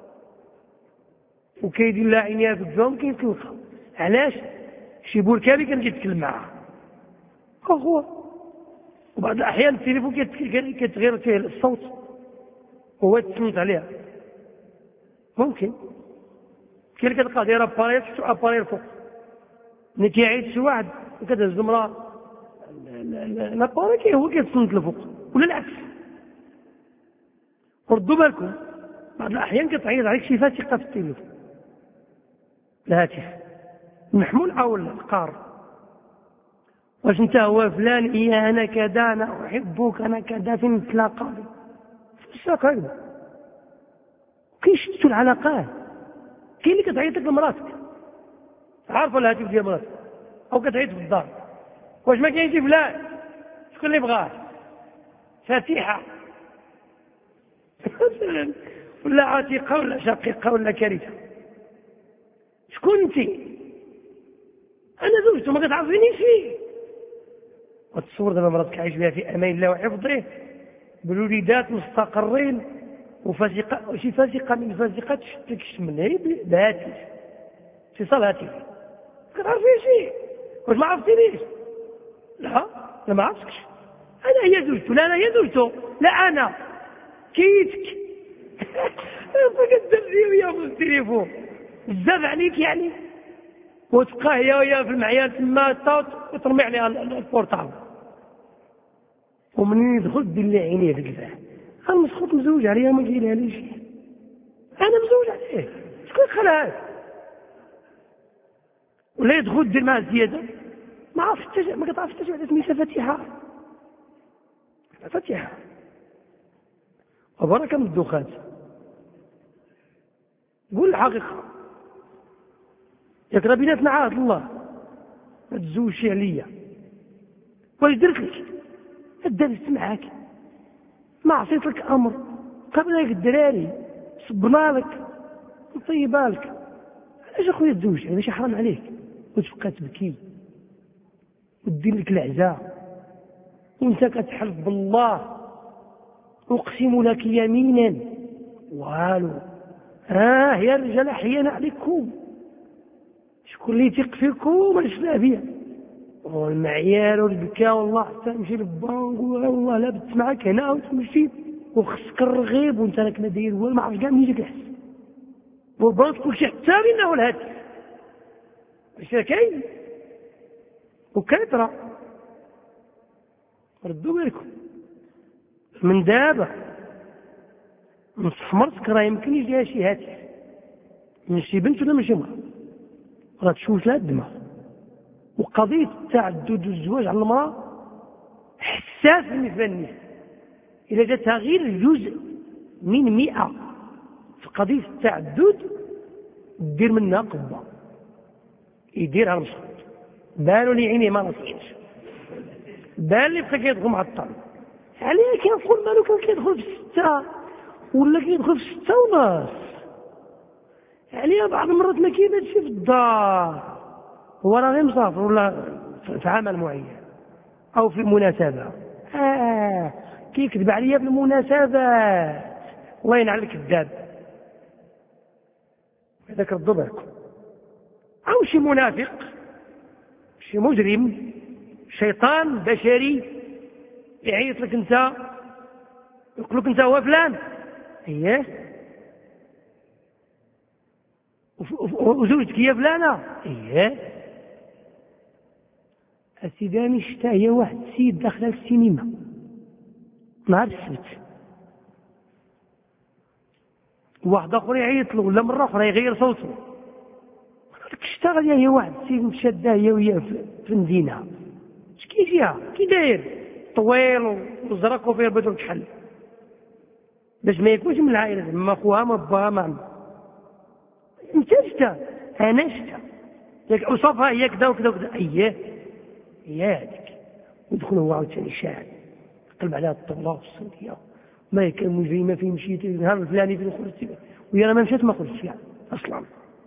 وكيدير لها عينيها في الجو كيتلقى. علاش؟ شي بركابي كان كيتكلم معاها خوها، وبعض الاحيان التليفون كيتغير فيه الصوت وهو يتسمت عليها، ممكن كاين اللي كتلقى دايره اباريل شفتو اباريل فوق، ملي كيعيط شي واحد وكتهز المراه لاباريل هو كيتصنت لفوق، ولا العكس. ردوا بالكم بعض الاحيان كتعيط عليك شي فاتقه في التليفون الهاتف المحمول او القار، واش انت هو فلان، ايه انا كذا، انا احبك، انا كذا، فين نتلاقى في الساق هكذا. كيشتوا العلاقات. كاين اللي كتعيط لك لمراتك عارفه الهاتف ديال مراتك، او كتعيط في الدار، واش ما كاينش فلان، شكون اللي بغاه، فاتحه ولا عتيقه ولا شقيقه ولا كريمه، شكون انت؟ انا زوجته ما كتعرفينيش فيه. وتصور دابا مراتك عايش بها في امان الله وحفظه بالوليدات مستقرين، وفاسقه شي فاسقه من الفاسقات شفتك شمل بهاتف اتصال هاتف، ما كتعرفيش فيه، واش ما عرفتينيش؟ لا لا ما عرفتكش، انا هي زوجته، لا انا هي زوجته، لا انا كيتك فكتدري ويا في التليفون بزاف عليك يعني، وتبقى هي ويا في المعيان تما طاط وترمي عليها البورطابل، ومنين يدخل دير لي عينيه في الكفاح، انا مسخوط مزوج عليها ما قايلها ليش، انا مزوج عليه، شكون خلاها؟ ولا يدخل دير معها الزياده، ما عرفت حتى ما كتعرف حتى واحده سميتها فاتحه فاتحه وبركه من الدخان. قول الحقيقه، ياك راه بيناتنا عهد الله، ما تزوجش عليا، واش درت لك؟ دابست معاك، ما عصيت لك امر، قبل هيك الدراري صبنا لك نطيبها لك، علاش اخويا تزوج؟ يعني ماشي حرام عليك وتبقى تبكي ودير لك العزاء وانت كتحلف بالله اقسم لك يمينا والو، ها هي الرجال احيانا عليكم، شكون اللي يثق فيكم الشلا بيا والمعيار والبكاء والله حتى نمشي للبنك والله لا بت معاك هنا وتمشي وخصك الرغيب وانت راك ما داير والو، ما عرفت كاع منين يجيك الحس، والبنك كلشي حتى بينا والهاتف واش كاين وكثره. ردوا بالكم من دابا مستحمرتك راه يمكن يجيها شي هاتف من شي بنت ولا من شي مرأة راه تشوش لها الدماغ. وقضيه التعدد والزواج على المراه حساس بالنسبه للنساء، اذا جاتها غير جزء من مئة في قضيه التعدد دير منها قبه، يديرها المشط، بالو لي عينيه ما نصينش، بال اللي بقى كيدخل مع الطن عليه كنقول مالو كان كيدخل في ستة ولا كيدخل في ستة ونص عليها، بعض المرات ما كيبانش في الدار، هو راه غير مسافر ولا في عمل معين او في مناسبه، اه كيكذب عليا في المناسبات، الله ينعل الكذاب هذاك ردوا بالكم. او شي منافق شي مجرم شيطان بشري يعيط لك انت يقول لك انت هو فلان، اييه وزوجتك هي فلانه، اييه السيداني شتا هي واحد السيد داخله في السينما نهار السبت، واحد اخر يعيط له ولا مره اخرى يغير صوته، اشتغل هي واحد السيد مشاده هي وياه في المدينه، اش كيجيها كي داير طويل وزرق وفيه البدر كحل، باش ما يكونش من العائلة، ما أخوها ما أبوها ما عمها. أنت شتا أنا شتا ياك أوصفها هي كذا وكذا وكذا، أياه هي هذيك. ودخل هو عاوتاني شاعر قلب عليها الطبلة والصوتية، ما كان مجرمة في مشيت النهار الفلاني في خرجت، ويا أنا ما مشيت ما خرجت فيها أصلا.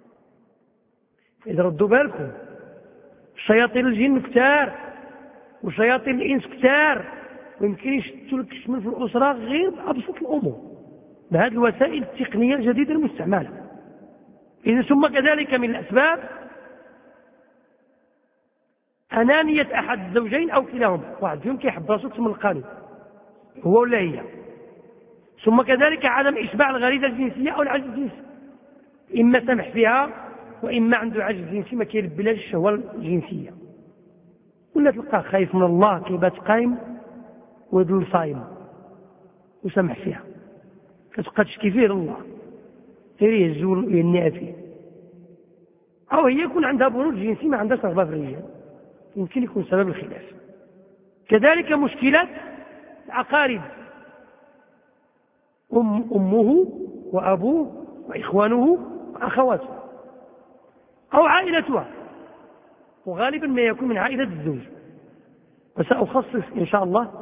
إذا ردوا بالكم شياطين الجن كتار وشياطين الإنس كتار، ويمكن يشتوا لك الشمل في الأسرة غير بأبسط الأمور بهذه الوسائل التقنية الجديدة المستعملة. إذا ثم كذلك من الأسباب أنانية أحد الزوجين أو كلاهما، واحد فيهم كيحب راسو من القانون هو ولا هي. ثم كذلك عدم إشباع الغريزة الجنسية أو العجز الجنسي، إما سمح فيها وإما عنده عجز جنسي ما كيلبيلاش الشهوة الجنسية، ولا تلقاه خايف من الله كيبات قايم ويدل صايم وسمح فيها، كتبقى تشكي فيه لله غير يهزو ينعى فيه. أو هي يكون عندها برود جنسي ما عندهاش رغبة في الرجال، يمكن يكون سبب الخلاف. كذلك مشكلات الأقارب، أم أمه وأبوه وإخوانه وأخواته أو عائلتها، وغالبا ما يكون من عائلة الزوج. وسأخصص إن شاء الله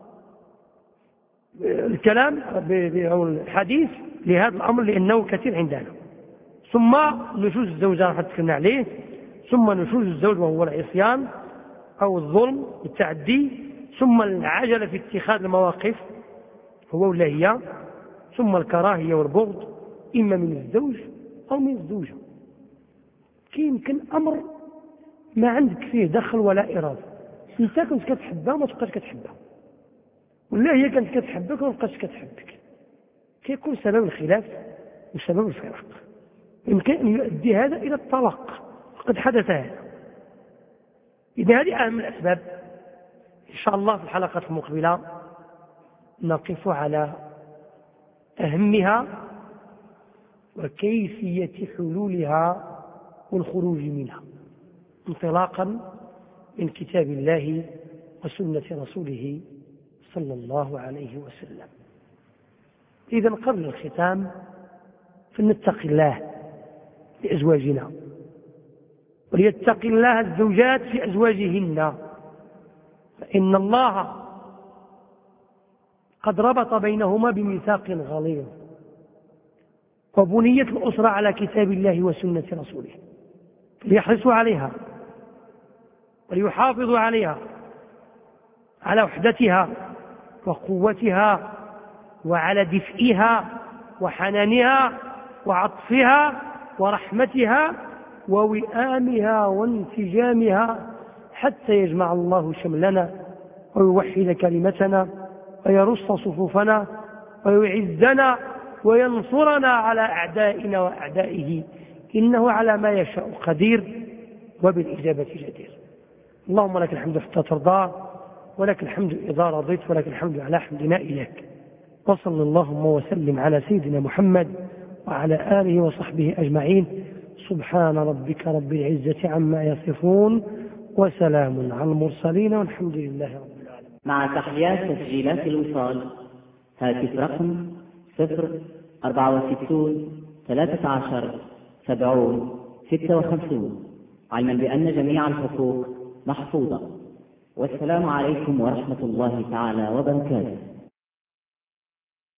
الكلام أو الحديث لهذا الأمر لأنه كثير عندنا. ثم نشوز الزوجة راح تكلمنا عليه، ثم نشوز الزوج وهو العصيان أو الظلم والتعدي، ثم العجلة في اتخاذ المواقف هو ولا هي، ثم الكراهية والبغض إما من الزوج أو من الزوجة. كي يمكن أمر ما عندك فيه دخل ولا إرادة، انت كنت كتحبها وما تبقاش كتحبها، ولا هي كانت كتحبك وما تبقاش كتحبك، كيكون سبب الخلاف وسبب الفراق. يمكن أن يؤدي هذا إلى الطلاق، قد حدث هذا. إذا هذه أهم الأسباب. إن شاء الله في الحلقة المقبلة نقف على أهمها وكيفية حلولها والخروج منها انطلاقا من كتاب الله وسنة رسوله صلى الله عليه وسلم. إذا قبل الختام فلنتقي الله لأزواجنا، وليتقي الله الزوجات في أزواجهن، فإن الله قد ربط بينهما بميثاق غليظ، وبنيت الأسرة على كتاب الله وسنة رسوله، ليحرصوا عليها وليحافظوا عليها، على وحدتها وقوتها وعلى دفئها وحنانها وعطفها ورحمتها ووئامها وانسجامها، حتى يجمع الله شملنا ويوحد كلمتنا ويرص صفوفنا ويعزنا وينصرنا على أعدائنا وأعدائه، إنه على ما يشاء قدير وبالإجابة جدير. اللهم لك الحمد حتى ترضى، ولك الحمد إذا رضيت، ولك الحمد على حمدنا إليك. وصل اللهم وسلم على سيدنا محمد وعلى آله وصحبه أجمعين. سبحان ربك رب العزة عما يصفون، وسلام على المرسلين، والحمد لله رب العالمين. مع تحيات تسجيلات الوصال، هاتف رقم صفر أربعة وستون ثلاثة عشر سبعون ستة وخمسون، علما بأن جميع الحقوق محفوظة. والسلام عليكم ورحمة الله تعالى وبركاته.